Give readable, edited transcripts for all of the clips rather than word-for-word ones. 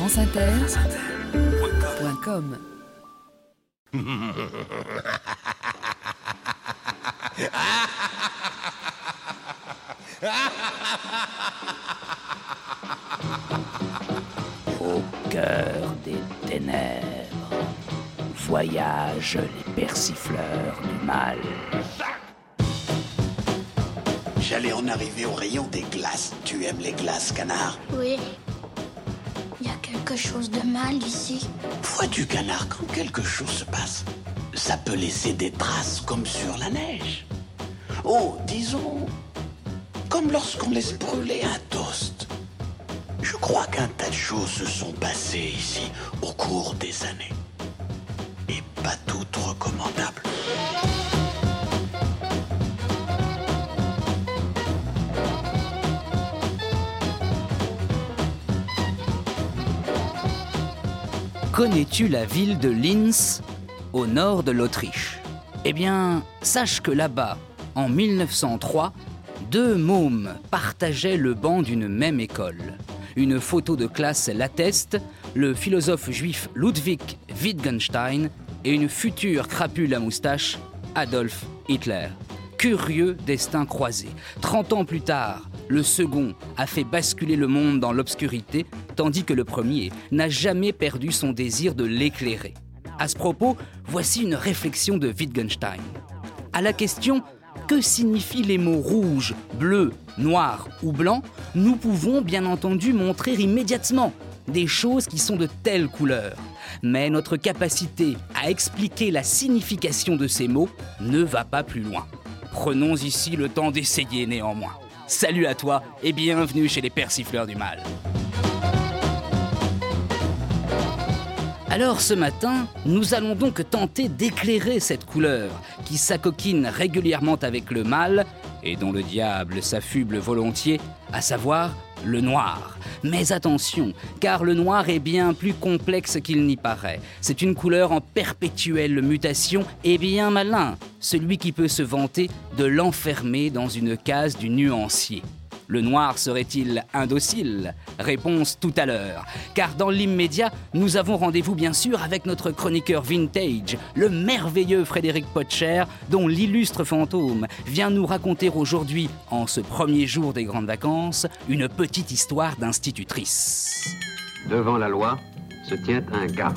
franceinter.com. Au cœur des ténèbres voyagent les persifleurs du mal. J'allais en arriver au rayon des glaces. Tu aimes les glaces, canard? Oui. Il y a quelque chose de mal ici. Vois-tu, canard, quand quelque chose se passe, ça peut laisser des traces comme sur la neige. Oh, disons, comme lorsqu'on laisse brûler un toast. Je crois qu'un tas de choses se sont passées ici au cours des années. Et pas toutes recommandables. Connais-tu la ville de Linz, au nord de l'Autriche? Eh bien, sache que là-bas, en 1903, deux mômes partageaient le banc d'une même école. Une photo de classe l'atteste, le philosophe juif Ludwig Wittgenstein et une future crapule à moustache, Adolf Hitler. Curieux destin croisé. 30 ans plus tard, le second a fait basculer le monde dans l'obscurité, tandis que le premier n'a jamais perdu son désir de l'éclairer. À ce propos, voici une réflexion de Wittgenstein. À la question « Que signifient les mots rouge, bleu, noir ou blanc ?», nous pouvons bien entendu montrer immédiatement des choses qui sont de telles couleurs. Mais notre capacité à expliquer la signification de ces mots ne va pas plus loin. Prenons ici le temps d'essayer néanmoins. Salut à toi et bienvenue chez les persifleurs du mal. Alors ce matin, nous allons donc tenter d'éclairer cette couleur qui s'acoquine régulièrement avec le mal et dont le diable s'affuble volontiers, à savoir le noir. Mais attention, car le noir est bien plus complexe qu'il n'y paraît. C'est une couleur en perpétuelle mutation et bien malin, celui qui peut se vanter de l'enfermer dans une case du nuancier. Le noir serait-il indocile ? Réponse tout à l'heure. Car dans l'immédiat, nous avons rendez-vous bien sûr avec notre chroniqueur vintage, le merveilleux Frédéric Potcher, dont l'illustre fantôme vient nous raconter aujourd'hui, en ce premier jour des grandes vacances, une petite histoire d'institutrice. Devant la loi se tient un garde.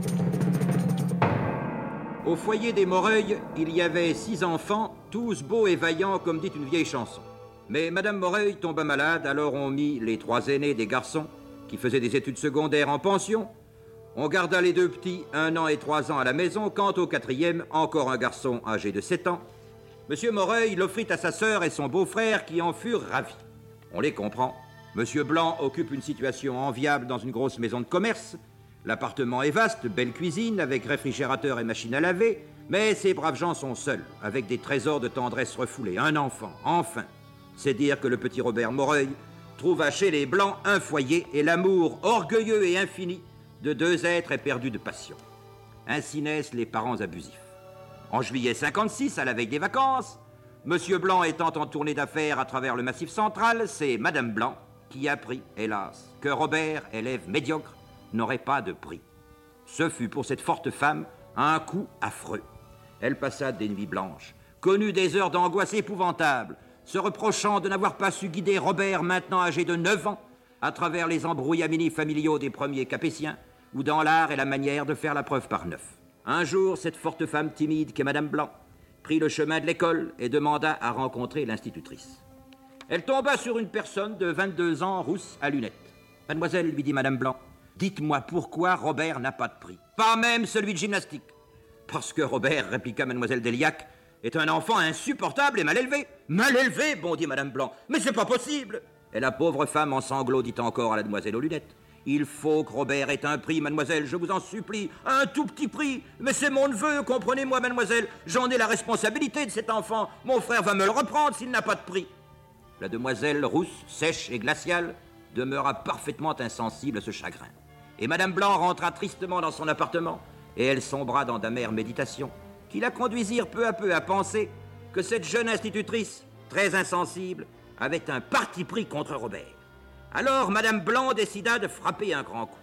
Au foyer des Moreuil, il y avait 6 enfants, tous beaux et vaillants comme dit une vieille chanson. Mais Madame Moreuil tomba malade, alors on mit les 3 aînés des garçons, qui faisaient des études secondaires en pension. On garda les 2 petits, 1 an et 3 ans à la maison, quant au 4e, encore un garçon âgé de 7 ans. Monsieur Moreuil l'offrit à sa sœur et son beau-frère qui en furent ravis. On les comprend. Monsieur Blanc occupe une situation enviable dans une grosse maison de commerce. L'appartement est vaste, belle cuisine, avec réfrigérateur et machine à laver, mais ces braves gens sont seuls, avec des trésors de tendresse refoulés. Un enfant, enfin. C'est dire que le petit Robert Moreuil trouva chez les Blancs un foyer et l'amour orgueilleux et infini de 2 êtres éperdus de passion. Ainsi naissent les parents abusifs. En juillet 56, à la veille des vacances, Monsieur Blanc étant en tournée d'affaires à travers le Massif central, c'est Madame Blanc qui apprit, hélas, que Robert, élève médiocre, n'aurait pas de prix. Ce fut pour cette forte femme un coup affreux. Elle passa des nuits blanches, connut des heures d'angoisse épouvantables, se reprochant de n'avoir pas su guider Robert, maintenant âgé de 9 ans, à travers les embrouillamini familiaux des premiers Capétiens, ou dans l'art et la manière de faire la preuve par 9. Un jour, cette forte femme timide qu'est Madame Blanc prit le chemin de l'école et demanda à rencontrer l'institutrice. Elle tomba sur une personne de 22 ans, rousse à lunettes. « Mademoiselle, lui dit Madame Blanc, dites-moi pourquoi Robert n'a pas de prix. Pas même celui de gymnastique. » « Parce que Robert, répliqua Mademoiselle Déliac, est un enfant insupportable et mal élevé. »« Mal élevé, bondit Madame Blanc. Mais c'est pas possible !» Et la pauvre femme en sanglots dit encore à la demoiselle aux lunettes. « Il faut que Robert ait un prix, mademoiselle, je vous en supplie. Un tout petit prix. Mais c'est mon neveu, comprenez-moi, mademoiselle. J'en ai la responsabilité de cet enfant. Mon frère va me le reprendre s'il n'a pas de prix. » La demoiselle, rousse, sèche et glaciale, demeura parfaitement insensible à ce chagrin. Et Madame Blanc rentra tristement dans son appartement, et elle sombra dans d'amères méditations, qui la conduisirent peu à peu à penser que cette jeune institutrice, très insensible, avait un parti pris contre Robert. Alors Madame Blanc décida de frapper un grand coup.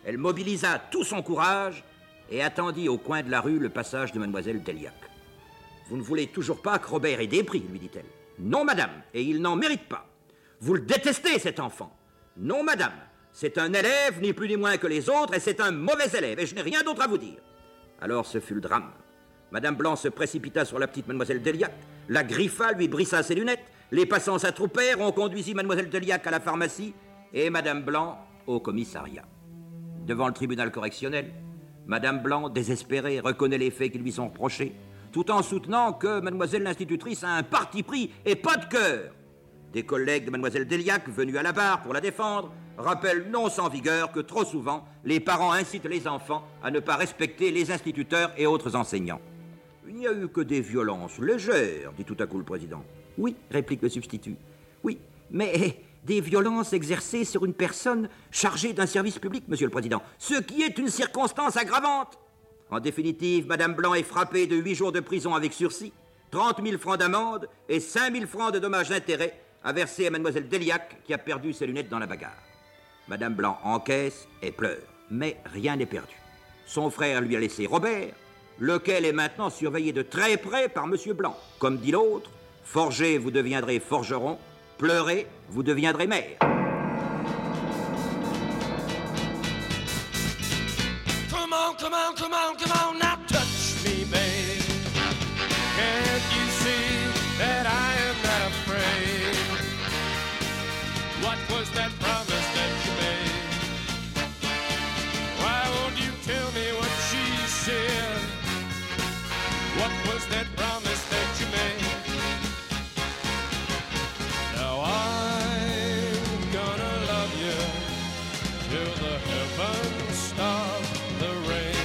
Elle mobilisa tout son courage et attendit au coin de la rue le passage de mademoiselle Deliac. « Vous ne voulez toujours pas que Robert ait des prix, lui dit-elle. « Non, madame, et il n'en mérite pas. Vous le détestez, cet enfant. »« Non, madame, c'est un élève, ni plus ni moins que les autres, et c'est un mauvais élève, et je n'ai rien d'autre à vous dire. » Alors ce fut le drame. Madame Blanc se précipita sur la petite mademoiselle Deliac, la griffa, lui brissa ses lunettes, les passants s'attroupèrent, on conduisit mademoiselle Deliac à la pharmacie et madame Blanc au commissariat. Devant le tribunal correctionnel, madame Blanc, désespérée, reconnaît les faits qui lui sont reprochés, tout en soutenant que mademoiselle l'institutrice a un parti pris et pas de cœur. Des collègues de mademoiselle Deliac, venus à la barre pour la défendre, rappellent non sans vigueur que trop souvent, les parents incitent les enfants à ne pas respecter les instituteurs et autres enseignants. « Il n'y a eu que des violences légères, dit tout à coup le président. »« Oui, réplique le substitut. Oui, mais des violences exercées sur une personne chargée d'un service public, monsieur le président, ce qui est une circonstance aggravante. En définitive, madame Blanc est frappée de 8 jours de prison avec sursis, 30 000 francs d'amende et 5 000 francs de dommages d'intérêt à verser à mademoiselle Deliac qui a perdu ses lunettes dans la bagarre. Madame Blanc encaisse et pleure, mais rien n'est perdu. Son frère lui a laissé Robert, lequel est maintenant surveillé de très près par monsieur Blanc. Comme dit l'autre, forgez, vous deviendrez forgeron, pleurez, vous deviendrez mère. Come on, come on, come on, come on, now touch me, babe. Can't you see that I am not afraid? What was that promise that you made? Why won't you tell me what she said? What was that promise that you made? Now I'm gonna love you till the heavens stop the rain.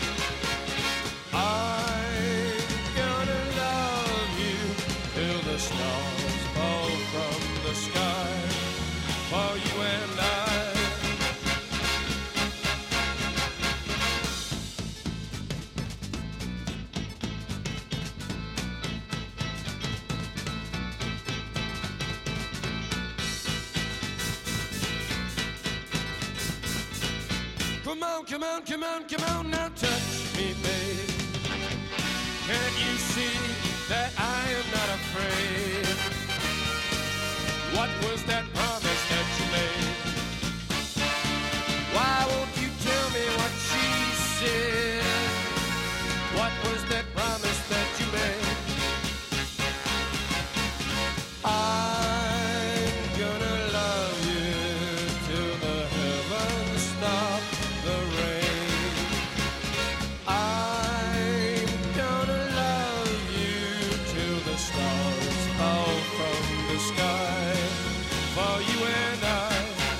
I'm gonna love you till the stars fall from the sky for you and I. Come on, come on, come on, come on, now touch me, babe. Can't you see that I am not afraid? What was that promise that you made? Why won't you tell me what she said? What was that promise that you made? I'm gonna love you till the heavens stop the rain. I'm gonna love you till the stars fall from the sky for you and I.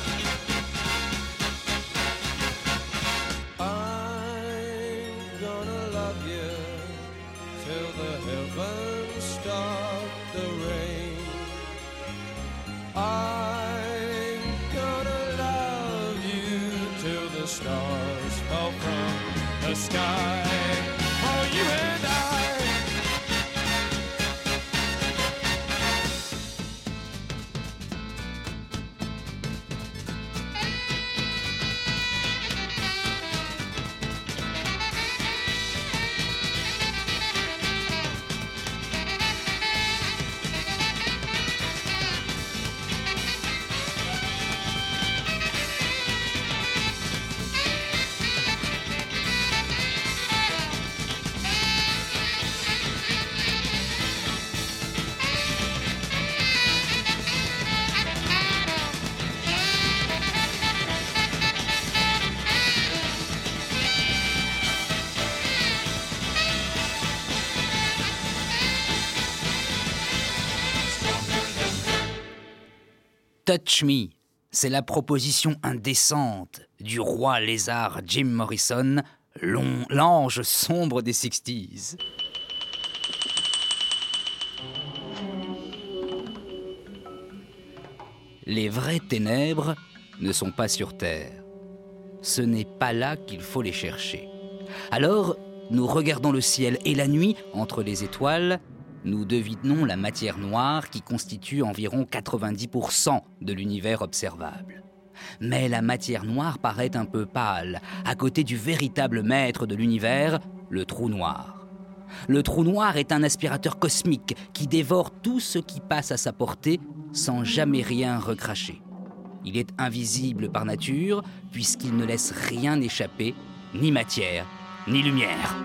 I'm gonna love you till the heavens stop the rain. I'm gonna love you till the stars fall from the sky for you and I. Touch Me, c'est la proposition indécente du roi lézard Jim Morrison, l'ange sombre des 60s. Les vraies ténèbres ne sont pas sur Terre. Ce n'est pas là qu'il faut les chercher. Alors, nous regardons le ciel et la nuit, entre les étoiles, nous devinons la matière noire qui constitue environ 90% de l'univers observable. Mais la matière noire paraît un peu pâle, à côté du véritable maître de l'univers, le trou noir. Le trou noir est un aspirateur cosmique qui dévore tout ce qui passe à sa portée sans jamais rien recracher. Il est invisible par nature puisqu'il ne laisse rien échapper, ni matière, ni lumière.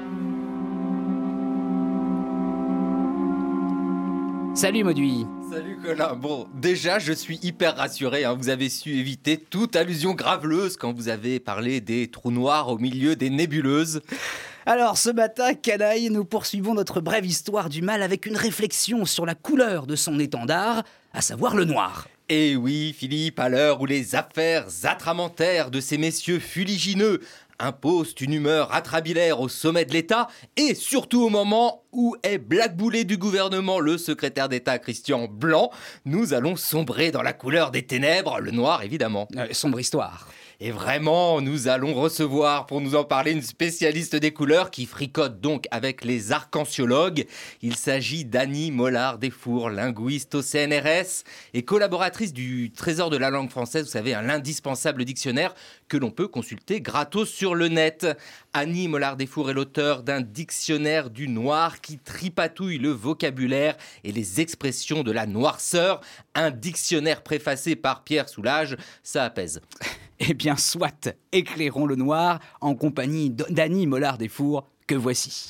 Salut Mauduit. Salut Colin. Bon, déjà je suis hyper rassuré, hein. Vous avez su éviter toute allusion graveleuse quand vous avez parlé des trous noirs au milieu des nébuleuses. Alors ce matin, canaille, nous poursuivons notre brève histoire du mal avec une réflexion sur la couleur de son étendard, à savoir le noir. Et oui, Philippe, à l'heure où les affaires atramentères de ces messieurs fuligineux imposent une humeur atrabilaire au sommet de l'État, et surtout au moment où est blackboulé du gouvernement le secrétaire d'État Christian Blanc, nous allons sombrer dans la couleur des ténèbres, le noir évidemment. Sombre histoire. Et vraiment, nous allons recevoir pour nous en parler une spécialiste des couleurs qui fricote donc avec les arc-en-ciologues. Il s'agit d'Annie Mollard-Desfours, linguiste au CNRS et collaboratrice du Trésor de la langue française, vous savez, l'indispensable dictionnaire que l'on peut consulter gratos sur le net. Annie Mollard-Desfours est l'auteur d'un dictionnaire du noir qui tripatouille le vocabulaire et les expressions de la noirceur. Un dictionnaire préfacé par Pierre Soulages, ça apaise. Eh bien, soit, éclairons le noir en compagnie d'Annie Mollard-Desfours, que voici.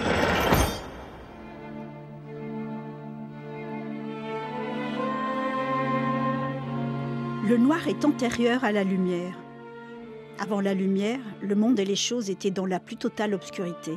Le noir est antérieur à la lumière. Avant la lumière, le monde et les choses étaient dans la plus totale obscurité.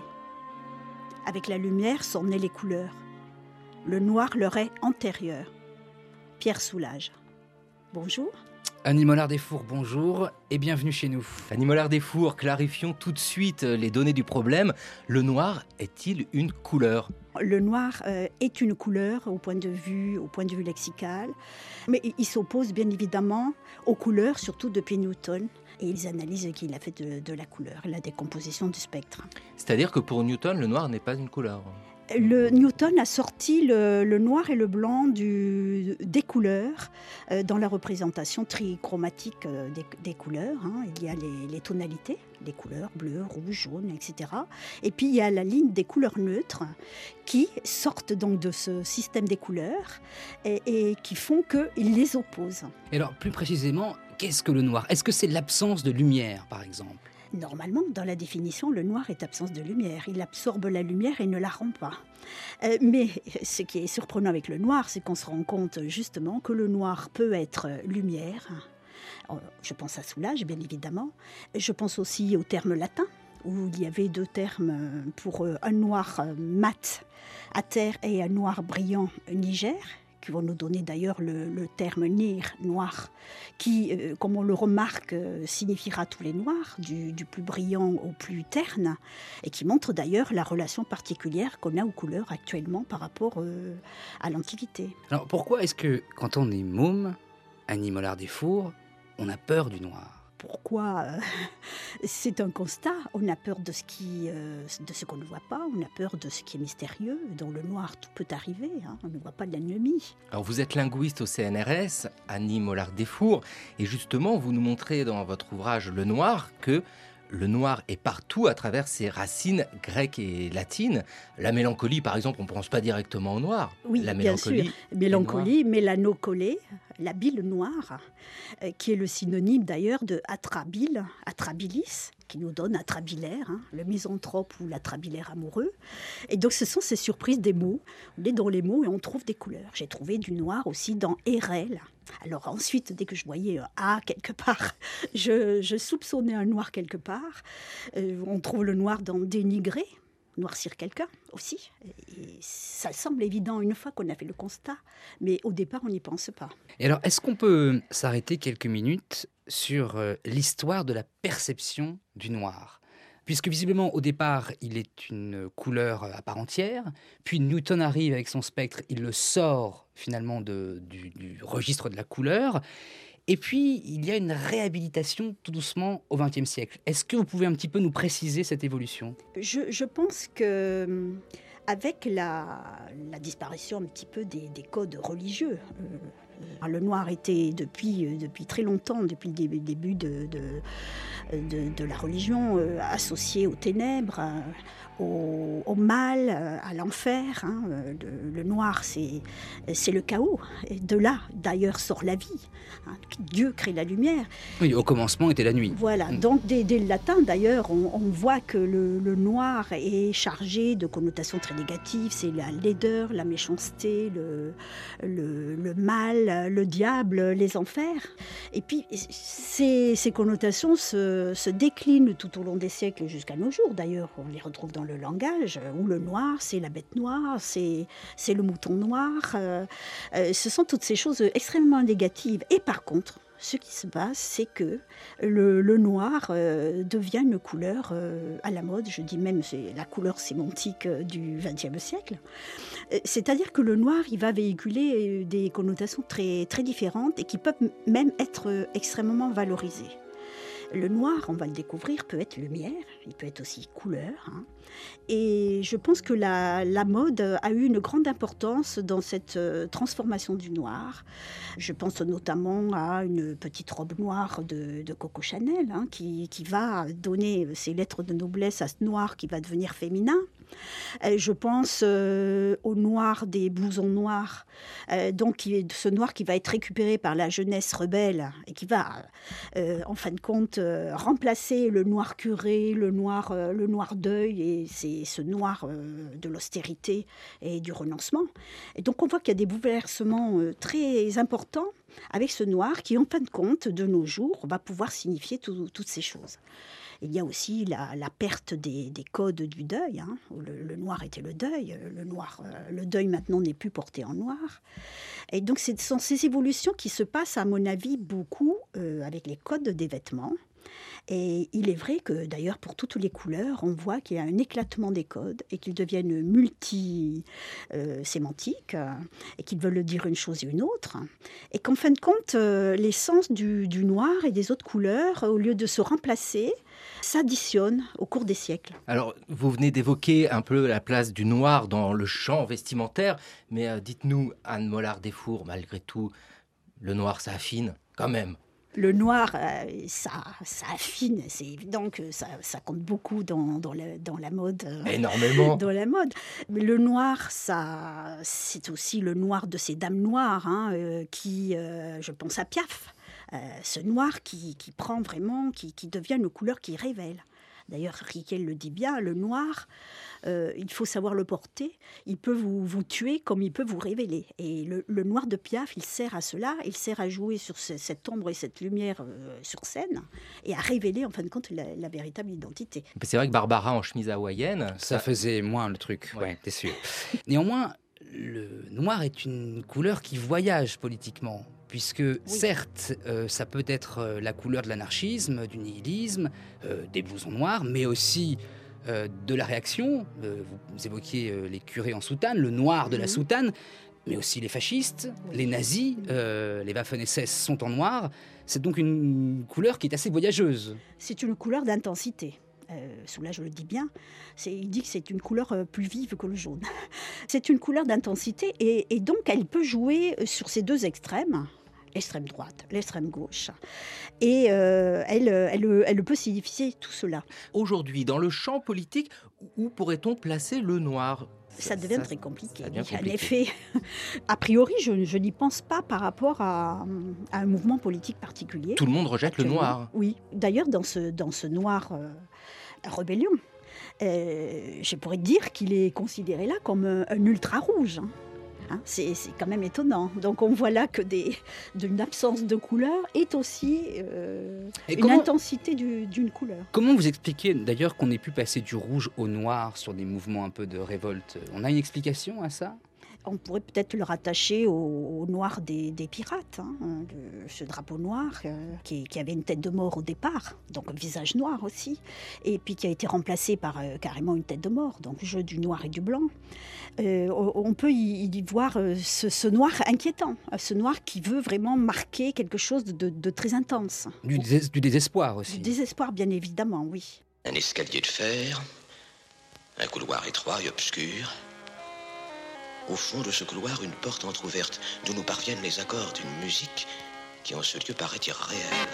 Avec la lumière sont nées les couleurs. Le noir leur est antérieur. Pierre Soulages. Bonjour. Annie Mollard-Desfours, bonjour et bienvenue chez nous. Annie Mollard-Desfours, clarifions tout de suite les données du problème. Le noir est-il une couleur ? Le noir est une couleur au point de vue lexical, mais il s'oppose bien évidemment aux couleurs, surtout depuis Newton, et les analyses qu'il a fait de la couleur, la décomposition du spectre. C'est-à-dire que pour Newton, le noir n'est pas une couleur ? Newton a sorti le noir et le blanc des couleurs dans la représentation trichromatique des couleurs. Il y a les tonalités, les couleurs bleu, rouge, jaune, etc. Et puis il y a la ligne des couleurs neutres qui sortent donc de ce système des couleurs et qui font qu'il les oppose. Et alors plus précisément, qu'est-ce que le noir ? Est-ce que c'est l'absence de lumière par exemple ? Normalement, dans la définition, le noir est absence de lumière. Il absorbe la lumière et ne la rend pas. Mais ce qui est surprenant avec le noir, c'est qu'on se rend compte justement que le noir peut être lumière. Je pense à Soulages, bien évidemment. Je pense aussi au terme latin, où il y avait deux termes pour un noir mat à terre et un noir brillant niger, qui vont nous donner d'ailleurs le terme nir, noir, qui, comme on le remarque, signifiera tous les noirs, du plus brillant au plus terne, et qui montre d'ailleurs la relation particulière qu'on a aux couleurs actuellement par rapport à l'Antiquité. Alors pourquoi est-ce que quand on est môme, Annie Mollard-Desfours, on a peur du noir ? Pourquoi c'est un constat. On a peur de ce qu'on ne voit pas, on a peur de ce qui est mystérieux. Dans le noir, tout peut arriver, on ne voit pas l'ennemi. Alors vous êtes linguiste au CNRS, Annie Mollard-Desfours, et justement vous nous montrez dans votre ouvrage Le Noir que le noir est partout à travers ses racines grecques et latines. La mélancolie, par exemple, on ne pense pas directement au noir. Oui, la bien sûr. Mélancolie, mélanocolée, la bile noire, qui est le synonyme d'ailleurs de atrabile, atrabilis, qui nous donne atrabilaire, le misanthrope ou l'atrabilaire amoureux. Et donc ce sont ces surprises des mots. On est dans les mots et on trouve des couleurs. J'ai trouvé du noir aussi dans Hérel. Alors ensuite, dès que je voyais un A quelque part, je soupçonnais un noir quelque part. On trouve le noir dans dénigrer, noircir quelqu'un aussi. Et ça semble évident une fois qu'on a fait le constat, mais au départ, on n'y pense pas. Et alors, est-ce qu'on peut s'arrêter quelques minutes sur l'histoire de la perception du noir ? Puisque visiblement, au départ, il est une couleur à part entière, puis Newton arrive avec son spectre, il le sort finalement du registre de la couleur, et puis il y a une réhabilitation tout doucement au XXe siècle. Est-ce que vous pouvez un petit peu nous préciser cette évolution ? Je pense que avec la disparition un petit peu des codes religieux, Le noir était depuis très longtemps, depuis le début de la religion, associé aux ténèbres, au mal, à l'enfer. Le noir, c'est le chaos. Et de là, d'ailleurs, sort la vie. Dieu crée la lumière. Oui, au commencement était la nuit. Voilà, donc dès le latin, d'ailleurs, on voit que le noir est chargé de connotations très négatives. C'est la laideur, la méchanceté, le mal, le diable, les enfers. Et puis, ces connotations se déclinent tout au long des siècles jusqu'à nos jours. D'ailleurs, on les retrouve dans le langage, où le noir, c'est la bête noire, c'est le mouton noir. Ce sont toutes ces choses extrêmement négatives. Et par contre, ce qui se passe, c'est que le noir devient une couleur à la mode. Je dis même, c'est la couleur sémantique du XXe siècle. C'est-à-dire que le noir, il va véhiculer des connotations très, très différentes et qui peuvent même être extrêmement valorisées. Le noir, on va le découvrir, peut être lumière, il peut être aussi couleur. Et je pense que la mode a eu une grande importance dans cette transformation du noir. Je pense notamment à une petite robe noire de Coco Chanel, qui va donner ses lettres de noblesse à ce noir qui va devenir féminin. Je pense au noir des blousons noirs, donc ce noir qui va être récupéré par la jeunesse rebelle et qui va, en fin de compte, remplacer le noir curé, le noir deuil, et c'est ce noir de l'austérité et du renoncement. Et donc on voit qu'il y a des bouleversements très importants avec ce noir qui, en fin de compte, de nos jours, va pouvoir signifier toutes ces choses. Il y a aussi la perte des codes du deuil. Où le noir était le deuil. Le deuil maintenant n'est plus porté en noir. Et donc ce sont ces évolutions qui se passent, à mon avis, beaucoup avec les codes des vêtements. Et il est vrai que, d'ailleurs, pour toutes les couleurs, on voit qu'il y a un éclatement des codes et qu'ils deviennent multi-sémantiques et qu'ils veulent dire une chose et une autre. Et qu'en fin de compte, l'essence du noir et des autres couleurs, au lieu de se remplacer, s'additionnent au cours des siècles. Alors, vous venez d'évoquer un peu la place du noir dans le champ vestimentaire, mais dites-nous, Anne Mollard-Desfours, malgré tout, le noir, ça affine quand même. Le noir, ça affine, c'est évident que ça compte beaucoup dans la mode. Énormément. Dans la mode. Mais le noir, c'est aussi le noir de ces dames noires, qui, je pense à Piaf, ce noir qui prend vraiment, qui devient une couleur qui révèle. D'ailleurs, Riquel le dit bien, le noir, il faut savoir le porter. Il peut vous tuer comme il peut vous révéler. Et le noir de Piaf, il sert à cela. Il sert à jouer sur cette ombre et cette lumière sur scène et à révéler, en fin de compte, la véritable identité. C'est vrai que Barbara en chemise hawaïenne... Ça faisait moins le truc, ouais, t'es sûr. Néanmoins, le noir est une couleur qui voyage politiquement. Puisque, certes, ça peut être la couleur de l'anarchisme, du nihilisme, des blousons noirs, mais aussi de la réaction. Vous évoquiez les curés en soutane, le noir de la soutane, mais aussi les fascistes, les nazis, les Waffen-SS sont en noir. C'est donc une couleur qui est assez voyageuse. C'est une couleur d'intensité. Là, je le dis bien, il dit que c'est une couleur plus vive que le jaune. C'est une couleur d'intensité et donc elle peut jouer sur ces deux extrêmes. L'extrême droite, l'extrême gauche. Et elle peut signifier tout cela. Aujourd'hui, dans le champ politique, où pourrait-on placer le noir ? Ça devient très compliqué. En effet, a priori, je n'y pense pas par rapport à un mouvement politique particulier. Tout le monde rejette le noir. Oui, d'ailleurs, dans ce noir rébellion, je pourrais dire qu'il est considéré là comme un ultra-rouge. C'est quand même étonnant. Donc on voit là que d'une absence de couleur est aussi une intensité d'une couleur. Comment vous expliquez d'ailleurs qu'on ait pu passer du rouge au noir sur des mouvements un peu de révolte ? On a une explication à ça ? On pourrait peut-être le rattacher au noir des pirates, ce drapeau noir qui avait une tête de mort au départ, donc un visage noir aussi, et puis qui a été remplacé par carrément une tête de mort, donc le jeu du noir et du blanc. On peut y voir ce noir inquiétant, ce noir qui veut vraiment marquer quelque chose de très intense. Du désespoir aussi. Du désespoir, bien évidemment, oui. Un escalier de fer, un couloir étroit et obscur. Au fond de ce couloir, une porte entr'ouverte, d'où nous parviennent les accords d'une musique qui en ce lieu paraît irréelle.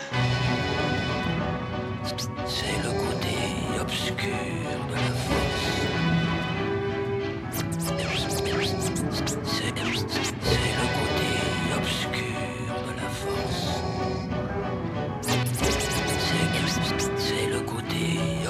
C'est le côté obscur de la force. C'est le côté obscur de la force. C'est le côté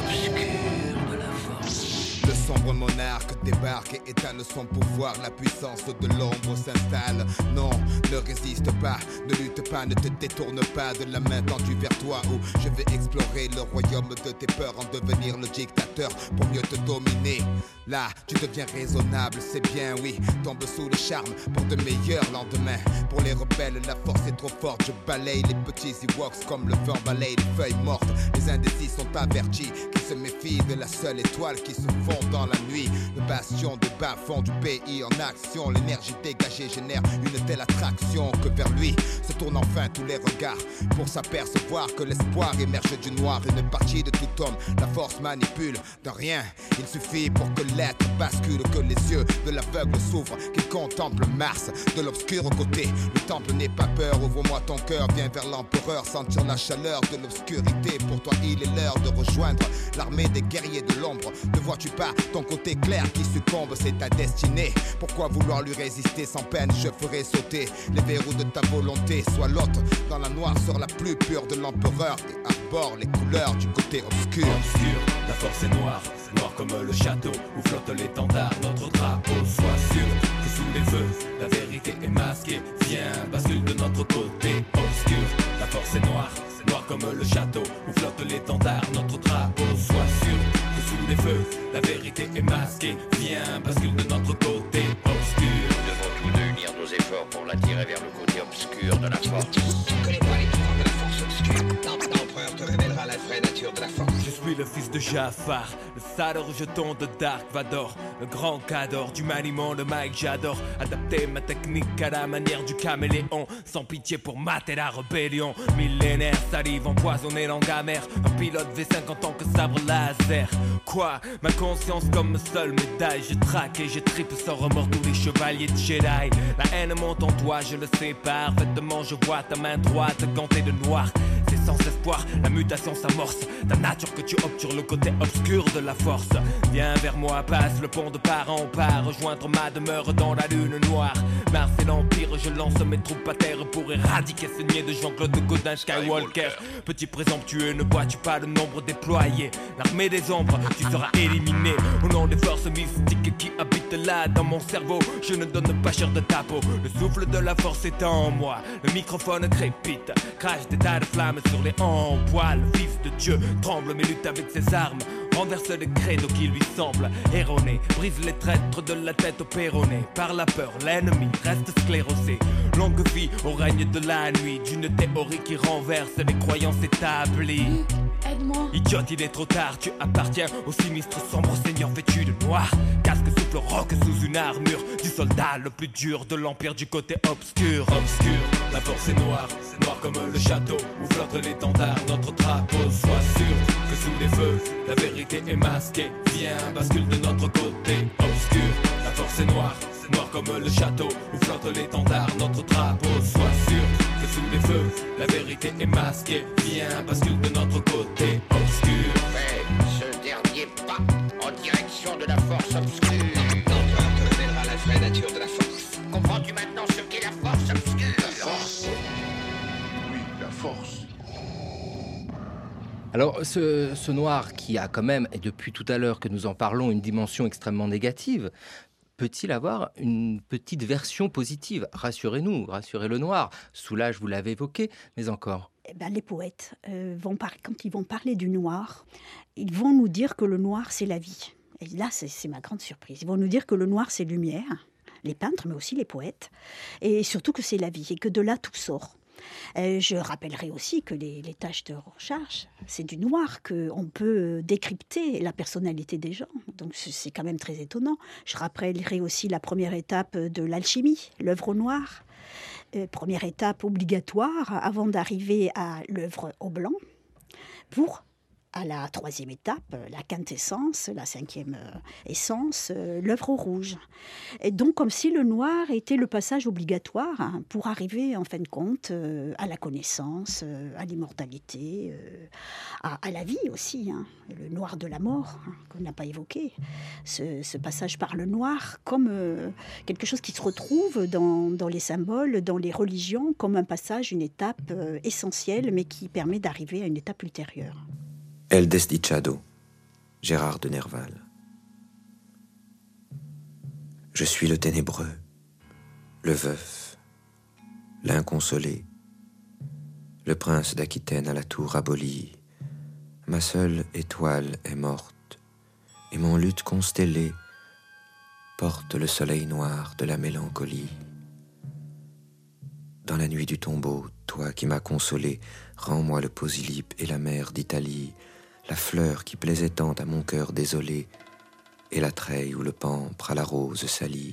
obscur de la force. Le sombre monarque débarque et étale son pouvoir. La puissance de l'ombre s'installe. Non, ne résiste pas, ne lutte pas, ne te détourne pas de la main tendue vers toi. Où je vais explorer le royaume de tes peurs, en devenir le dictateur pour mieux te dominer. Là, tu deviens raisonnable, c'est bien, oui. Tombe sous le charme pour de meilleurs lendemains. Pour les rebelles, la force est trop forte. Je balaye les petits Ewoks comme le vent balaye les feuilles mortes. Les indécis sont avertis qu'ils se méfient de la seule étoile qui se fond dans la nuit. Le bastion des bas-fonds du pays en action. L'énergie dégagée génère une telle attraction que vers lui se tournent enfin tous les regards pour s'apercevoir que l'espoir émerge du noir. Une partie de tout homme, la force manipule de rien. Il suffit pour que l'être bascule, que les yeux de l'aveugle s'ouvrent, qu'il contemple Mars de l'obscur côté. Le temple n'est pas peur, ouvre-moi ton cœur, viens vers l'empereur, sentir la chaleur de l'obscurité. Pour toi il est l'heure de rejoindre l'armée des guerriers de l'ombre. Ne vois-tu pas ton côté clair qui succombe, c'est ta destinée. Pourquoi vouloir lui résister sans peine? Je ferai sauter les verrous de ta volonté. Sois l'hôte dans la noirceur la plus pure de l'empereur et arbore les couleurs du côté obscur. Obscur, la force est noire, noire comme le château où flotte l'étendard, notre drapeau. Sois sûr que sous les feux, la vérité est masquée. Viens, bascule de notre côté obscur. La force est noire, noire comme le château où flotte l'étendard, notre drapeau. Sois sûr que sous les feux, la vérité est masquée. Viens, bascule de notre côté obscur. Nous devons tous deux unir nos efforts pour l'attirer vers le côté obscur de la force. Tu ne connais pas les pouvoirs de la force obscure. L'empereur te révélera la vraie nature de la force. Je suis le fils de Jafar, le sale rejeton de Dark Vador, le grand cador du maniement de Mike. J'adore adapter ma technique à la manière du caméléon, sans pitié pour mater la rébellion. Millénaire, salive empoisonnée, langue amère, un pilote V5 en tant que sabre laser. Quoi, ma conscience comme seule médaille. Je traque et je tripe sans remords tous les chevaliers de Jedi. La haine monte en toi, je le sais parfaitement. Je vois ta main droite gantée de noir. C'est sans espoir, la mutation s'amorce. Ta nature que tu optes sur le côté obscur de la force. Viens vers moi, passe le pont de part en part, rejoindre ma demeure dans la lune noire. Mars et l'Empire, je lance mes troupes à terre pour éradiquer ce niais de Jean-Claude Godin Skywalker. Petit présomptueux, ne vois-tu pas le nombre déployé? L'armée des ombres, tu seras éliminé. Au nom des forces mystiques qui habitent là dans mon cerveau, je ne donne pas cher de ta peau. Le souffle de la force est en moi, le microphone crépite, crache des tas de flammes sur les en poil. Fils de Dieu tremble mais lutte avec ses armes, renverse les credos qui lui semblent erronés, brise les traîtres de la tête au péroné. Par la peur, l'ennemi reste sclérosé. Longue vie au règne de la nuit, d'une théorie qui renverse les croyances établies. Aide-moi. Idiote, il est trop tard, tu appartiens au sinistre sombre seigneur vêtu de noir. Casque souffle roc sous une armure du soldat le plus dur de l'empire du côté obscur. Obscur, la force est noire, noire comme le château où flotte l'étendard, notre drapeau. Sois sûr que sous les feux, la vérité est masquée. Viens, bascule de notre côté obscur. La force est noire, noire comme le château où flotte l'étendard, notre drapeau. Sois sûr que sous les feux, la vérité est masquée. Viens, bascule de notre côté obscur. Fais ce dernier pas en direction de la force obscure. L'empereur te révélera la vraie nature de la force. Comprends-tu maintenant ce qu'est la force obscure? La force? Oui, la force. Alors, ce noir qui a quand même, et depuis tout à l'heure que nous en parlons, une dimension extrêmement négative, peut-il avoir une petite version positive? Rassurez-nous, rassurez le noir. Soulage, vous l'avez évoqué, mais encore. Les poètes, quand ils vont parler du noir, ils vont nous dire que le noir, c'est la vie. Et là, c'est ma grande surprise. Ils vont nous dire que le noir, c'est lumière, les peintres, mais aussi les poètes, et surtout que c'est la vie, et que de là, tout sort. Je rappellerai aussi que les tâches de recherche, c'est du noir qu'on peut décrypter la personnalité des gens. Donc c'est quand même très étonnant. Je rappellerai aussi la première étape de l'alchimie, l'œuvre au noir. Première étape obligatoire avant d'arriver à l'œuvre au blanc pour à la troisième étape, la quintessence, la cinquième essence, l'œuvre rouge. Et donc comme si le noir était le passage obligatoire pour arriver en fin de compte à la connaissance, à l'immortalité, à la vie aussi. Le noir de la mort, qu'on n'a pas évoqué. Ce passage par le noir comme quelque chose qui se retrouve dans les symboles, dans les religions, comme un passage, une étape essentielle, mais qui permet d'arriver à une étape ultérieure. El Desdichado, Gérard de Nerval. Je suis le ténébreux, le veuf, l'inconsolé, le prince d'Aquitaine à la tour abolie. Ma seule étoile est morte, et mon luth constellé porte le soleil noir de la mélancolie. Dans la nuit du tombeau, toi qui m'as consolé, rends-moi le Posillipe et la mer d'Italie, la fleur qui plaisait tant à mon cœur désolé, et la treille où le pampre à la rose salie.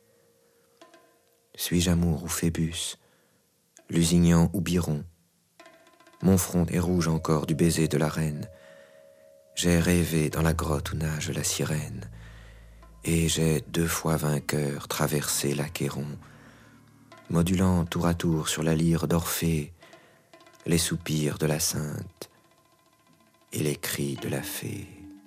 Suis-je amour ou Phébus, Lusignan ou Biron? Mon front est rouge encore du baiser de la reine. J'ai rêvé dans la grotte où nage la sirène, et j'ai 2 fois vainqueur traversé l'Achéron, modulant tour à tour sur la lyre d'Orphée les soupirs de la sainte et les cris de la fée.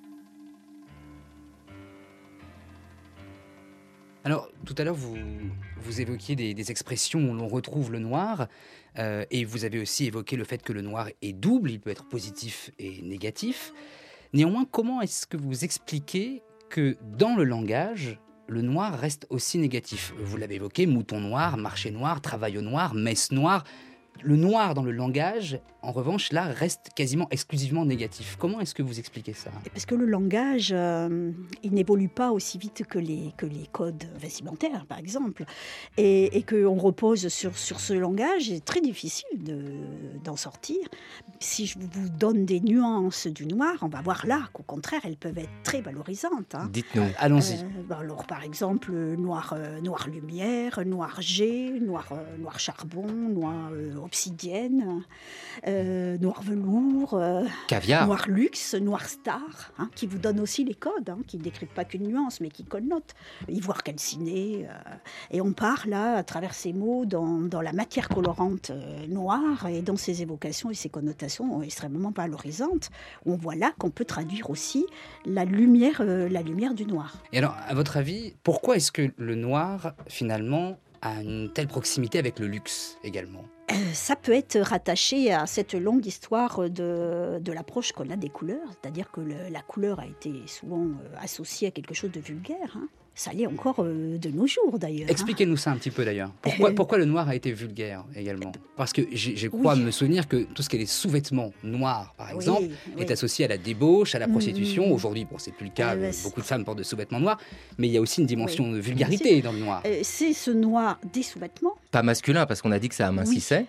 Alors, tout à l'heure, vous évoquiez des expressions où l'on retrouve le noir, et vous avez aussi évoqué le fait que le noir est double, il peut être positif et négatif. Néanmoins, comment est-ce que vous expliquez que dans le langage, le noir reste aussi négatif? Vous l'avez évoqué, mouton noir, marché noir, travail au noir, messe noire. Le noir dans le langage, en revanche, là, reste quasiment exclusivement négatif. Comment est-ce que vous expliquez ça? Parce que le langage, il n'évolue pas aussi vite que les codes vestimentaires, par exemple. Et qu'on repose sur ce langage, c'est très difficile d'en sortir. Si je vous donne des nuances du noir, on va voir là qu'au contraire, elles peuvent être très valorisantes. Dites-nous, allons-y. Alors, par exemple, noir lumière, noir jet, noir charbon, noir obsidienne, noir velours, caviar, noir luxe, noir star, qui vous donnent aussi les codes, qui ne décrivent pas qu'une nuance, mais qui connotent. Ivoire calciné. Et on part là, à travers ces mots, dans la matière colorante noire, et dans ses évocations et ses connotations extrêmement valorisantes. On voit là qu'on peut traduire aussi la lumière du noir. Et alors, à votre avis, pourquoi est-ce que le noir, finalement, a une telle proximité avec le luxe également? Ça peut être rattaché à cette longue histoire de l'approche qu'on a des couleurs, c'est-à-dire que la couleur a été souvent associée à quelque chose de vulgaire. Ça l'est encore de nos jours d'ailleurs. Expliquez-nous ça un petit peu d'ailleurs. Pourquoi le noir a été vulgaire également? Parce que je crois me souvenir que tout ce qui est les sous-vêtements noirs, par exemple, est associé à la débauche, à la prostitution. Aujourd'hui, bon, c'est plus le cas, beaucoup de femmes portent des sous-vêtements noirs, mais il y a aussi une dimension de vulgarité dans le noir. C'est ce noir des sous-vêtements. Pas masculin, parce qu'on a dit que ça amincissait.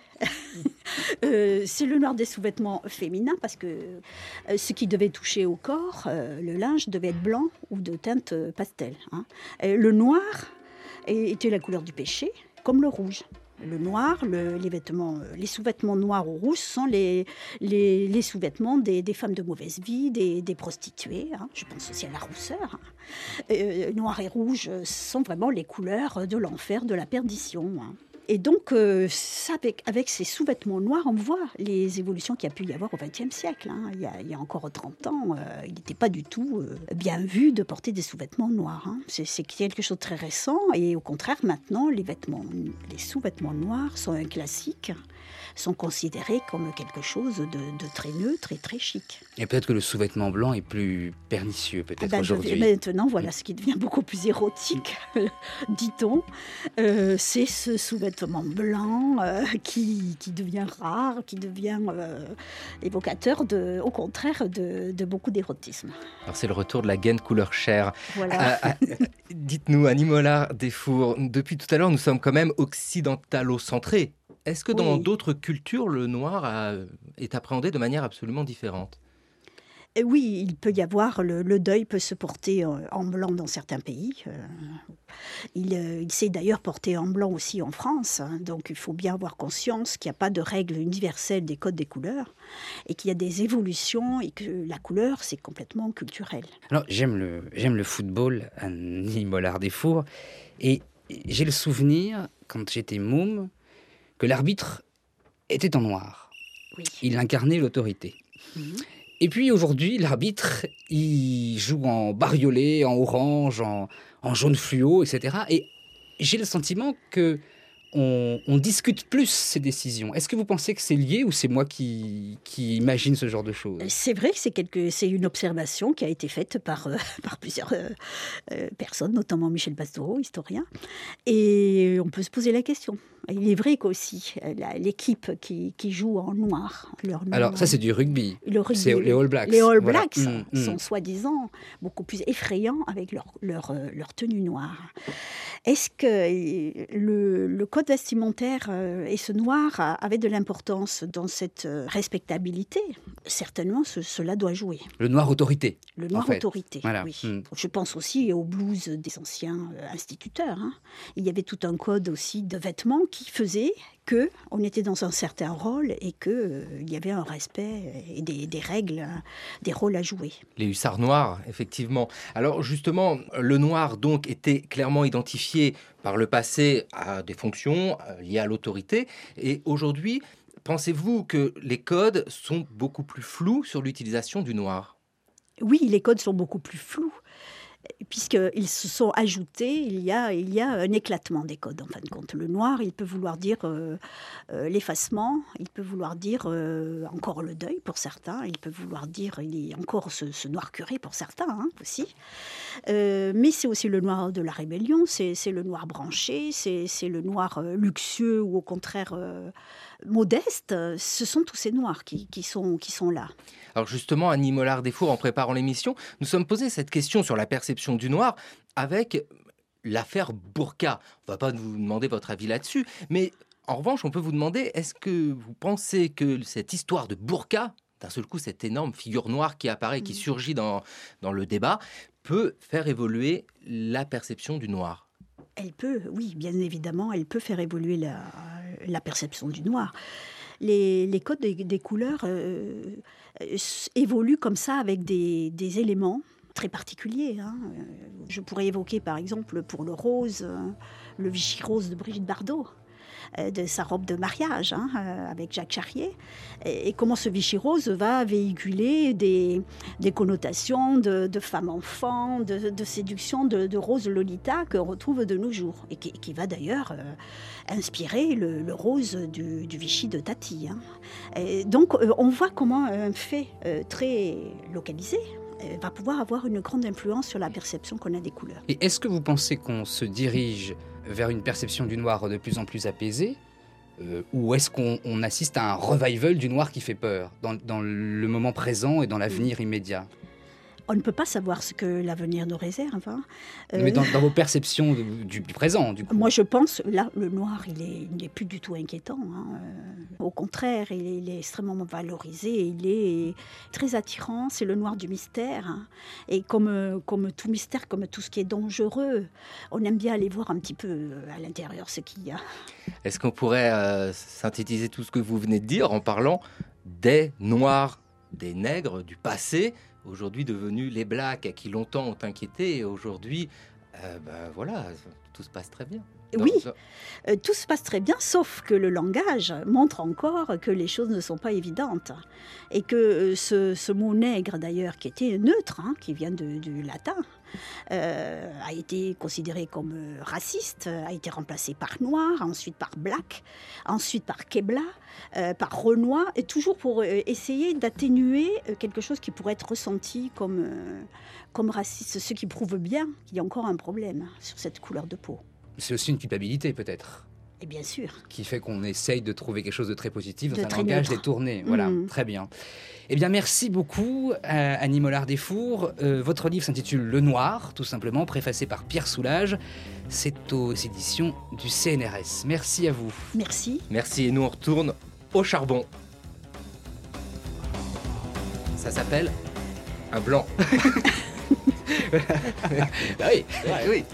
C'est le noir des sous-vêtements féminins, parce que ce qui devait toucher au corps, le linge devait être blanc ou de teinte pastel. Le noir était la couleur du péché, comme le rouge. Le noir, les sous-vêtements noirs ou rouges sont les sous-vêtements des femmes de mauvaise vie, des prostituées. Je pense aussi à la rousseur. Noir et rouge sont vraiment les couleurs de l'enfer, de la perdition. Et donc, avec ces sous-vêtements noirs, on voit les évolutions qu'il y a pu y avoir au XXe siècle. Il y a encore 30 ans, il n'était pas du tout bien vu de porter des sous-vêtements noirs. C'est quelque chose de très récent. Et au contraire, maintenant, les sous-vêtements noirs sont un classique, sont considérés comme quelque chose de très neutre et très chic. Et peut-être que le sous-vêtement blanc est plus pernicieux, aujourd'hui. Maintenant, voilà ce qui devient beaucoup plus érotique, dit-on. C'est ce sous-vêtement blanc qui devient rare, qui devient évocateur, au contraire, de beaucoup d'érotisme. Alors c'est le retour de la gaine couleur chair. Voilà. Dites-nous, Annie Mollard-Desfours, depuis tout à l'heure, nous sommes quand même occidentalo-centrés. Est-ce que dans d'autres cultures, le noir est appréhendé de manière absolument différente ? Oui, il peut y avoir, le deuil peut se porter en blanc dans certains pays. Il s'est d'ailleurs porté en blanc aussi en France, hein, donc il faut bien avoir conscience qu'il n'y a pas de règle universelle des codes des couleurs et qu'il y a des évolutions et que la couleur, c'est complètement culturel. Alors, j'aime le football, Annie Mollard-Desfours, et j'ai le souvenir, quand j'étais môme, que l'arbitre était en noir. Oui. Il incarnait l'autorité. Et puis aujourd'hui, l'arbitre, il joue en bariolé, en orange, en jaune fluo, etc. Et j'ai le sentiment que on discute plus ces décisions. Est-ce que vous pensez que c'est lié ou c'est moi qui imagine ce genre de choses ? C'est vrai que c'est une observation qui a été faite par plusieurs personnes, notamment Michel Pastoureau, historien. Et on peut se poser la question. Il est vrai qu'aussi, l'équipe qui joue en noir... Alors ça, c'est du rugby. C'est les All Blacks. Les All Blacks sont soi-disant beaucoup plus effrayants avec leur tenue noire. Est-ce que le code vestimentaire et ce noir avaient de l'importance dans cette respectabilité ? Certainement, cela doit jouer. Le noir autorité. Le noir autorité, voilà. oui. Je pense aussi au blues des anciens instituteurs. Hein. Il y avait tout un code aussi de vêtements qui faisait qu'on était dans un certain rôle et qu'il y avait un respect et des règles, des rôles à jouer. Les hussards noirs, effectivement. Alors justement, le noir donc était clairement identifié par le passé à des fonctions liées à l'autorité. Et aujourd'hui, pensez-vous que les codes sont beaucoup plus flous sur l'utilisation du noir ? Oui, les codes sont beaucoup plus flous. Puisqu'ils se sont ajoutés, il y a un éclatement des codes, en fin de compte. Le noir, il peut vouloir dire l'effacement, il peut vouloir dire encore le deuil pour certains, il peut vouloir dire il est encore ce noir curé pour certains hein, aussi. Mais c'est aussi le noir de la rébellion, c'est le noir branché, c'est le noir luxueux ou au contraire modeste. Ce sont tous ces noirs qui sont là. Alors justement, Annie Mollard-Desfours, en préparant l'émission, nous sommes posé cette question sur la perception du noir avec l'affaire Burqa. On ne va pas vous demander votre avis là-dessus, mais en revanche, on peut vous demander, est-ce que vous pensez que cette histoire de Burqa, d'un seul coup, cette énorme figure noire qui apparaît, qui surgit dans le débat, peut faire évoluer la perception du noir ? Elle peut, oui, bien évidemment, elle peut faire évoluer la perception du noir. Les codes des couleurs évoluent comme ça avec des éléments très particuliers. Hein. Je pourrais évoquer par exemple pour le rose, le Vichy rose de Brigitte Bardot, de sa robe de mariage hein, avec Jacques Charrier, et comment ce Vichy rose va véhiculer des connotations de femme-enfant, de séduction, de rose Lolita qu'on retrouve de nos jours, et qui va d'ailleurs inspirer le rose du Vichy de Tati. Hein. Et donc on voit comment un fait très localisé va pouvoir avoir une grande influence sur la perception qu'on a des couleurs. Et est-ce que vous pensez qu'on se dirige vers une perception du noir de plus en plus apaisée ou est-ce qu'on assiste à un revival du noir qui fait peur dans le moment présent et dans l'avenir immédiat ? On ne peut pas savoir ce que l'avenir nous réserve. Hein. Mais dans vos perceptions du présent, du coup. Moi, je pense, là, le noir, il n'est plus du tout inquiétant. Hein. Au contraire, il est extrêmement valorisé. Il est très attirant. C'est le noir du mystère. Hein. Et comme tout mystère, comme tout ce qui est dangereux, on aime bien aller voir un petit peu à l'intérieur ce qu'il y a. Est-ce qu'on pourrait synthétiser tout ce que vous venez de dire en parlant des noirs, des nègres du passé, aujourd'hui devenus les blacks qui longtemps ont inquiété, et aujourd'hui, voilà, tout se passe très bien. Oui, tout se passe très bien, sauf que le langage montre encore que les choses ne sont pas évidentes. Et que ce mot nègre, d'ailleurs, qui était neutre, hein, qui vient du latin, a été considéré comme raciste, a été remplacé par noir, ensuite par black, ensuite par kebla, par renois, et toujours pour essayer d'atténuer quelque chose qui pourrait être ressenti comme raciste, ce qui prouve bien qu'il y a encore un problème sur cette couleur de peau. C'est aussi une culpabilité, peut-être. Et bien sûr. Qui fait qu'on essaye de trouver quelque chose de très positif dans un très langage neutre. détourné. Voilà, très bien. Eh bien, merci beaucoup, Annie Mollard-Desfours. Votre livre s'intitule Le Noir, tout simplement, préfacé par Pierre Soulages. C'est aux éditions du CNRS. Merci à vous. Merci. Merci, et nous on retourne au charbon. Ça s'appelle Un blanc. Ah oui, oui.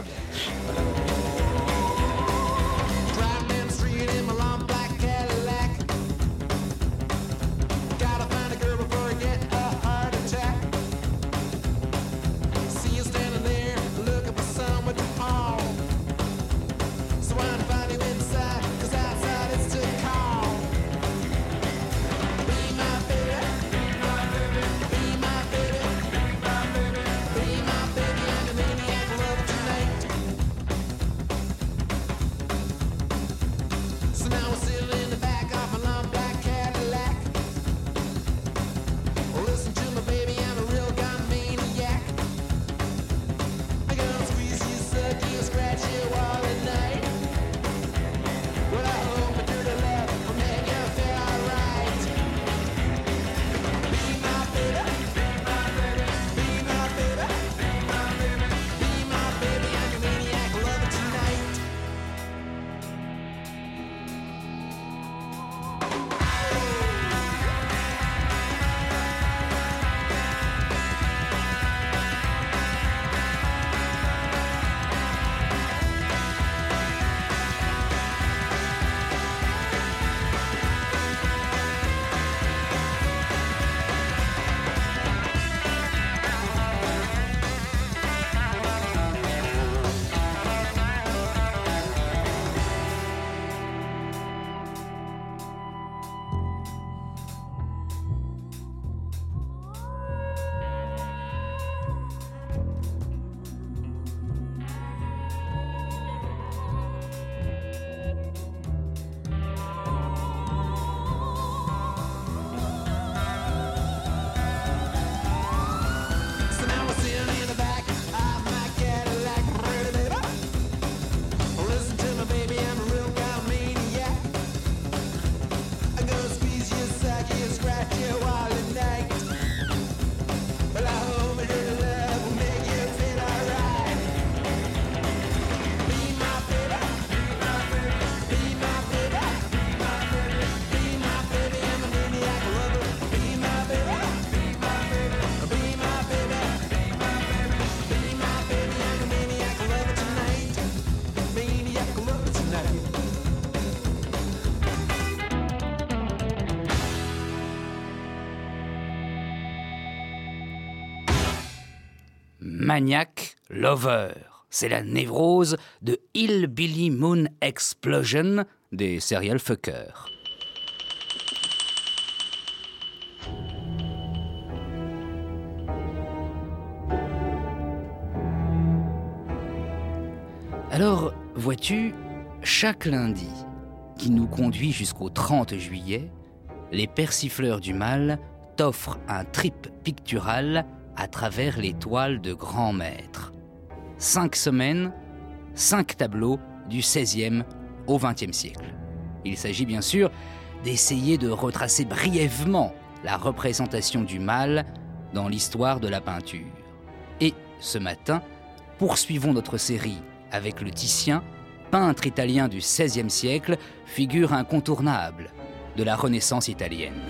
Maniac Lover. C'est la névrose de Hillbilly Moon Explosion des serial fuckers. Alors, vois-tu, chaque lundi qui nous conduit jusqu'au 30 juillet, les persifleurs du mal t'offrent un trip pictural à travers les toiles de grands maîtres. 5 semaines, 5 tableaux du XVIe au XXe siècle. Il s'agit bien sûr d'essayer de retracer brièvement la représentation du mal dans l'histoire de la peinture. Et ce matin, poursuivons notre série avec le Titien, peintre italien du XVIe siècle, figure incontournable de la Renaissance italienne.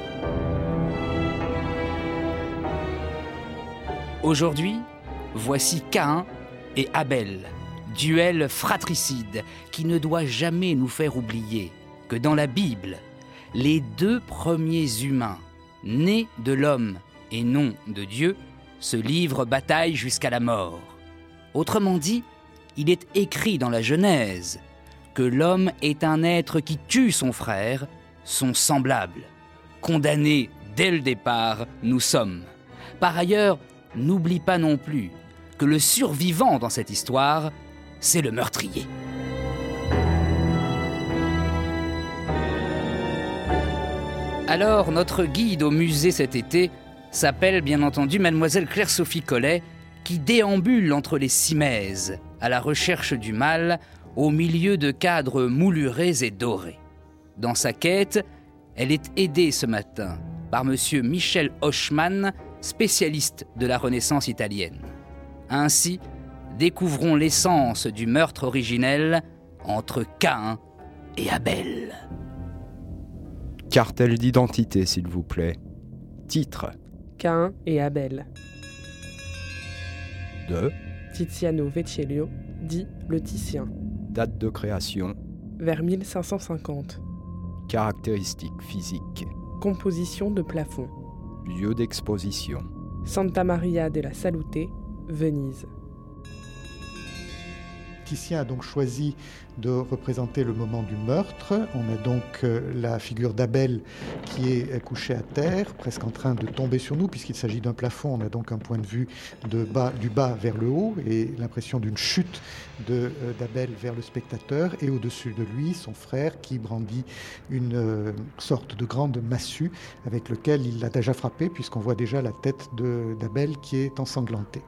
Aujourd'hui, voici Caïn et Abel, duel fratricide qui ne doit jamais nous faire oublier que dans la Bible, les 2 premiers humains, nés de l'homme et non de Dieu, se livrent bataille jusqu'à la mort. Autrement dit, il est écrit dans la Genèse que l'homme est un être qui tue son frère, son semblable. Condamnés dès le départ, nous sommes. Par ailleurs, n'oublie pas non plus que le survivant dans cette histoire, c'est le meurtrier. Alors, notre guide au musée cet été s'appelle bien entendu Mademoiselle Claire-Sophie Collet, qui déambule entre les cimaises, à la recherche du mal, au milieu de cadres moulurés et dorés. Dans sa quête, elle est aidée ce matin par monsieur Michel Hochmann, spécialiste de la Renaissance italienne. Ainsi, découvrons l'essence du meurtre originel entre Caïn et Abel. Cartel d'identité, s'il vous plaît. Titre : Caïn et Abel. De Tiziano Vecellio, dit le Titien. Date de création. Vers 1550. Caractéristiques physiques. Composition de plafond. Lieu d'exposition. Santa Maria della Salute, Venise. Titien a donc choisi de représenter le moment du meurtre. On a donc la figure d'Abel qui est couché à terre, presque en train de tomber sur nous, puisqu'il s'agit d'un plafond. On a donc un point de vue du bas vers le haut et l'impression d'une chute d'Abel vers le spectateur. Et au-dessus de lui, son frère qui brandit une sorte de grande massue avec lequel il l'a déjà frappé, puisqu'on voit déjà la tête d'Abel qui est ensanglantée.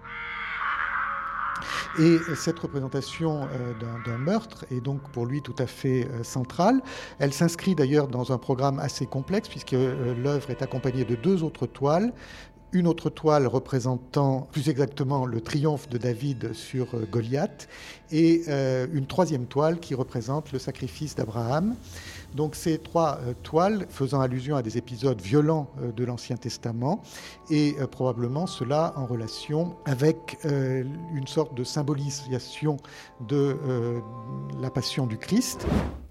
Et cette représentation d'un meurtre est donc pour lui tout à fait centrale. Elle s'inscrit d'ailleurs dans un programme assez complexe puisque l'œuvre est accompagnée de 2 autres toiles. Une autre toile représentant plus exactement le triomphe de David sur Goliath et une 3e toile qui représente le sacrifice d'Abraham. Donc ces 3 toiles faisant allusion à des épisodes violents de l'Ancien Testament et probablement cela en relation avec une sorte de symbolisation de la passion du Christ.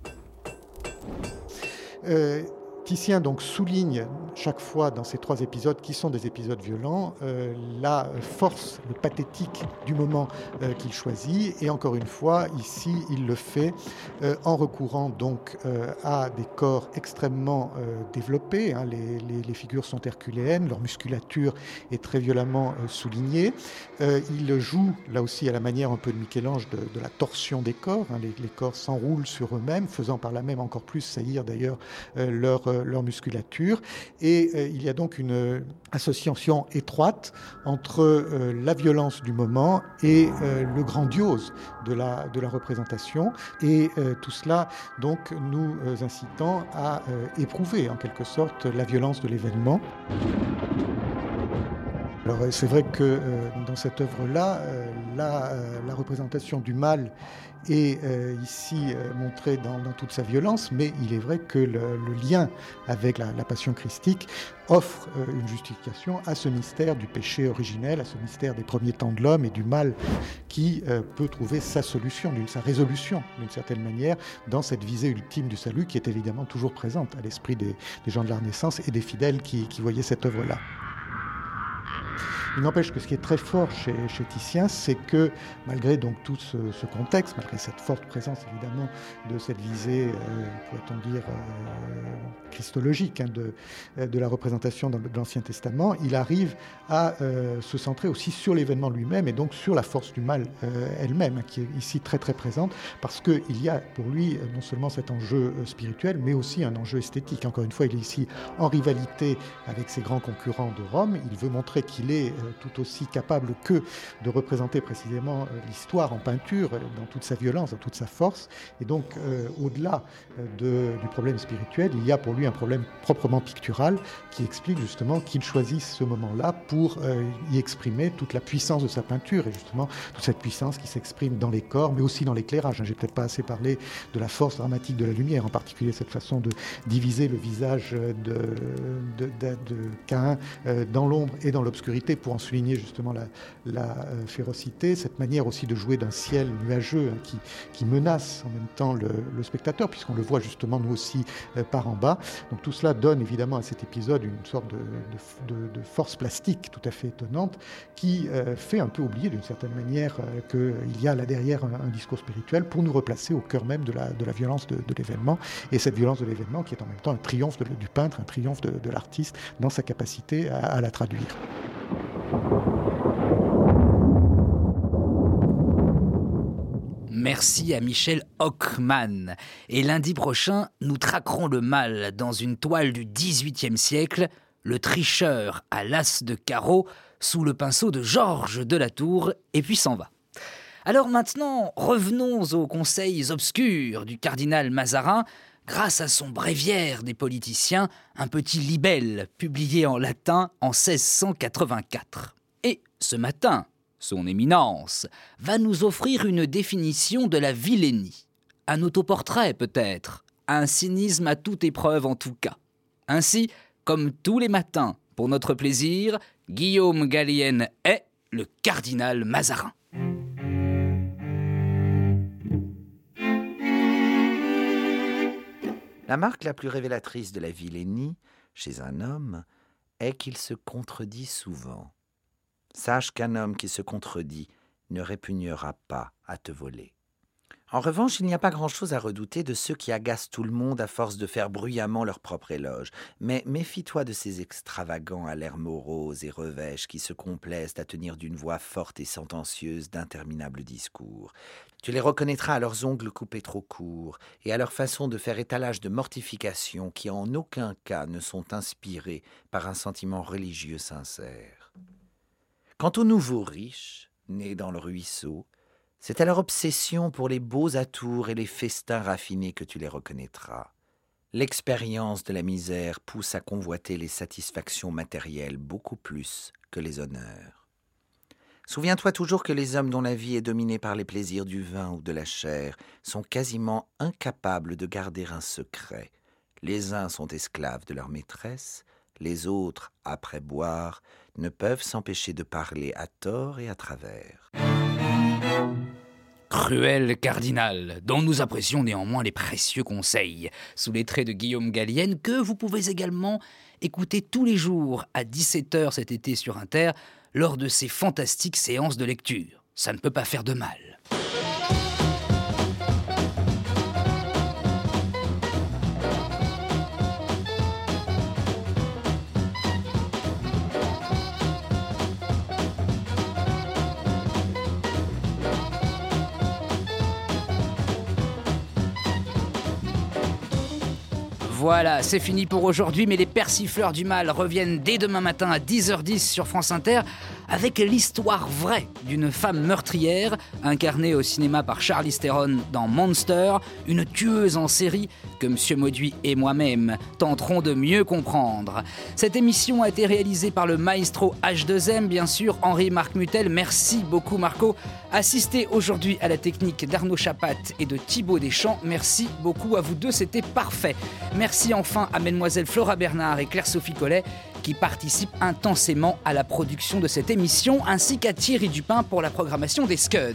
Titien donc souligne chaque fois dans ces 3 épisodes, qui sont des épisodes violents, la force, le pathétique du moment qu'il choisit. Et encore une fois, ici, il le fait en recourant donc à des corps extrêmement développés. Hein. Les figures sont herculéennes, leur musculature est très violemment soulignée. Il joue là aussi à la manière un peu de Michel-Ange de la torsion des corps. Hein. Les corps s'enroulent sur eux-mêmes, faisant par là même encore plus saillir d'ailleurs leur musculature. Et il y a donc une association étroite entre la violence du moment et le grandiose de la représentation. Et tout cela, donc, nous incitant à éprouver, en quelque sorte, la violence de l'événement. Alors c'est vrai que dans cette œuvre-là, la représentation du mal est ici montrée dans toute sa violence, mais il est vrai que le lien avec la passion christique offre une justification à ce mystère du péché originel, à ce mystère des premiers temps de l'homme et du mal qui peut trouver sa solution, sa résolution d'une certaine manière dans cette visée ultime du salut qui est évidemment toujours présente à l'esprit des gens de la Renaissance et des fidèles qui voyaient cette œuvre-là. Il n'empêche que ce qui est très fort chez Titien, c'est que malgré donc tout ce contexte, malgré cette forte présence évidemment de cette visée, pourrait-on dire, christologique, hein, de la représentation de l'Ancien Testament, il arrive à se centrer aussi sur l'événement lui-même et donc sur la force du mal elle-même, hein, qui est ici très très présente, parce qu'il y a pour lui non seulement cet enjeu spirituel, mais aussi un enjeu esthétique. Encore une fois, il est ici en rivalité avec ses grands concurrents de Rome. Il veut montrer qu'il est tout aussi capable que de représenter précisément l'histoire en peinture dans toute sa violence, dans toute sa force. Et donc, au-delà du problème spirituel, il y a pour lui un problème proprement pictural qui explique justement qu'il choisisse ce moment-là pour y exprimer toute la puissance de sa peinture et justement toute cette puissance qui s'exprime dans les corps, mais aussi dans l'éclairage. J'ai peut-être pas assez parlé de la force dramatique de la lumière, en particulier cette façon de diviser le visage de Caïn dans l'ombre et dans l'obscurité pour en souligner justement la férocité, cette manière aussi de jouer d'un ciel nuageux, hein, qui menace en même temps le spectateur, puisqu'on le voit justement nous aussi par en bas. Donc tout cela donne évidemment à cet épisode une sorte de force plastique tout à fait étonnante qui fait un peu oublier d'une certaine manière qu'il y a là derrière un discours spirituel pour nous replacer au cœur même de la violence de l'événement, et cette violence de l'événement qui est en même temps un triomphe du peintre, un triomphe de l'artiste dans sa capacité à la traduire. Merci à Michel Hockmann. Et lundi prochain, nous traquerons le mal dans une toile du XVIIIe siècle, le tricheur à l'as de carreau, sous le pinceau de Georges de la Tour, et puis s'en va. Alors maintenant, revenons aux conseils obscurs du cardinal Mazarin, grâce à son bréviaire des politiciens, un petit libelle publié en latin en 1684. Et ce matin, son éminence va nous offrir une définition de la vilainie. Un autoportrait peut-être, un cynisme à toute épreuve en tout cas. Ainsi, comme tous les matins, Pour notre plaisir, Guillaume Gallienne est le cardinal Mazarin. La marque la plus révélatrice de la vilainie, chez un homme, est qu'il se contredit souvent. Sache qu'un homme qui se contredit ne répugnera pas à te voler. En revanche, il n'y a pas grand-chose à redouter de ceux qui agacent tout le monde à force de faire bruyamment leur propre éloge. Mais méfie-toi de ces extravagants à l'air morose et revêches qui se complaisent à tenir d'une voix forte et sentencieuse d'interminables discours. Tu les reconnaîtras à leurs ongles coupés trop courts et à leur façon de faire étalage de mortification qui en aucun cas ne sont inspirés par un sentiment religieux sincère. Quant aux nouveaux riches, nés dans le ruisseau, c'est à leur obsession pour les beaux atours et les festins raffinés que tu les reconnaîtras. L'expérience de la misère pousse à convoiter les satisfactions matérielles beaucoup plus que les honneurs. Souviens-toi toujours que les hommes dont la vie est dominée par les plaisirs du vin ou de la chair sont quasiment incapables de garder un secret. Les uns sont esclaves de leur maîtresse, les autres, après boire, ne peuvent s'empêcher de parler à tort et à travers. Cruel cardinal, dont nous apprécions néanmoins les précieux conseils, sous les traits de Guillaume Gallienne, que vous pouvez également écouter tous les jours à 17h cet été sur Inter, lors de ces fantastiques séances de lecture. Ça ne peut pas faire de mal. Voilà, c'est fini pour aujourd'hui, mais les Persifleurs du Mal reviennent dès demain matin à 10h10 sur France Inter avec l'histoire vraie d'une femme meurtrière incarnée au cinéma par Charlize Theron dans Monster, une tueuse en série que Monsieur Mauduit et moi-même tenterons de mieux comprendre. Cette émission a été réalisée par le maestro H2M, bien sûr, Henri-Marc Mutel. Merci beaucoup Marco. Assisté aujourd'hui à la technique d'Arnaud Chapat et de Thibaut Deschamps. Merci beaucoup à vous deux, c'était parfait. Merci enfin à Mesdemoiselles Flora Bernard et Claire-Sophie Collet qui participent intensément à la production de cette émission, ainsi qu'à Thierry Dupin pour la programmation des Scuds.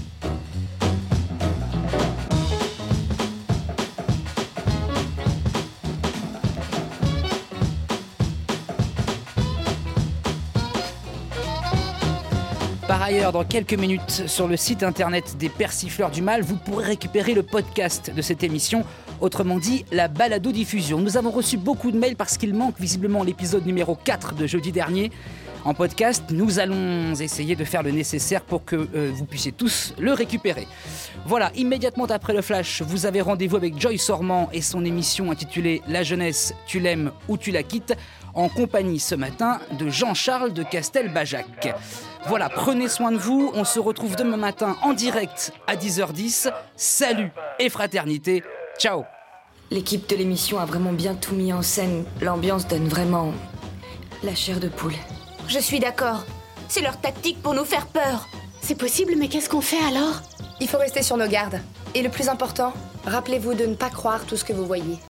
Par ailleurs, dans quelques minutes, sur le site internet des Persifleurs du Mal, vous pourrez récupérer le podcast de cette émission, autrement dit, la balado-diffusion. Nous avons reçu beaucoup de mails parce qu'il manque visiblement l'épisode numéro 4 de jeudi dernier. En podcast, nous allons essayer de faire le nécessaire pour que vous puissiez tous le récupérer. Voilà, immédiatement après le flash, vous avez rendez-vous avec Joyce Ormand et son émission intitulée « La jeunesse, tu l'aimes ou tu la quittes », en compagnie ce matin de Jean-Charles de Castelbajac. Voilà, prenez soin de vous, on se retrouve demain matin en direct à 10h10. Salut et fraternité, ciao. L'équipe de l'émission a vraiment bien tout mis en scène, l'ambiance donne vraiment la chair de poule. Je suis d'accord, c'est leur tactique pour nous faire peur. C'est possible, mais qu'est-ce qu'on fait alors ? Il faut rester sur nos gardes. Et le plus important, rappelez-vous de ne pas croire tout ce que vous voyez.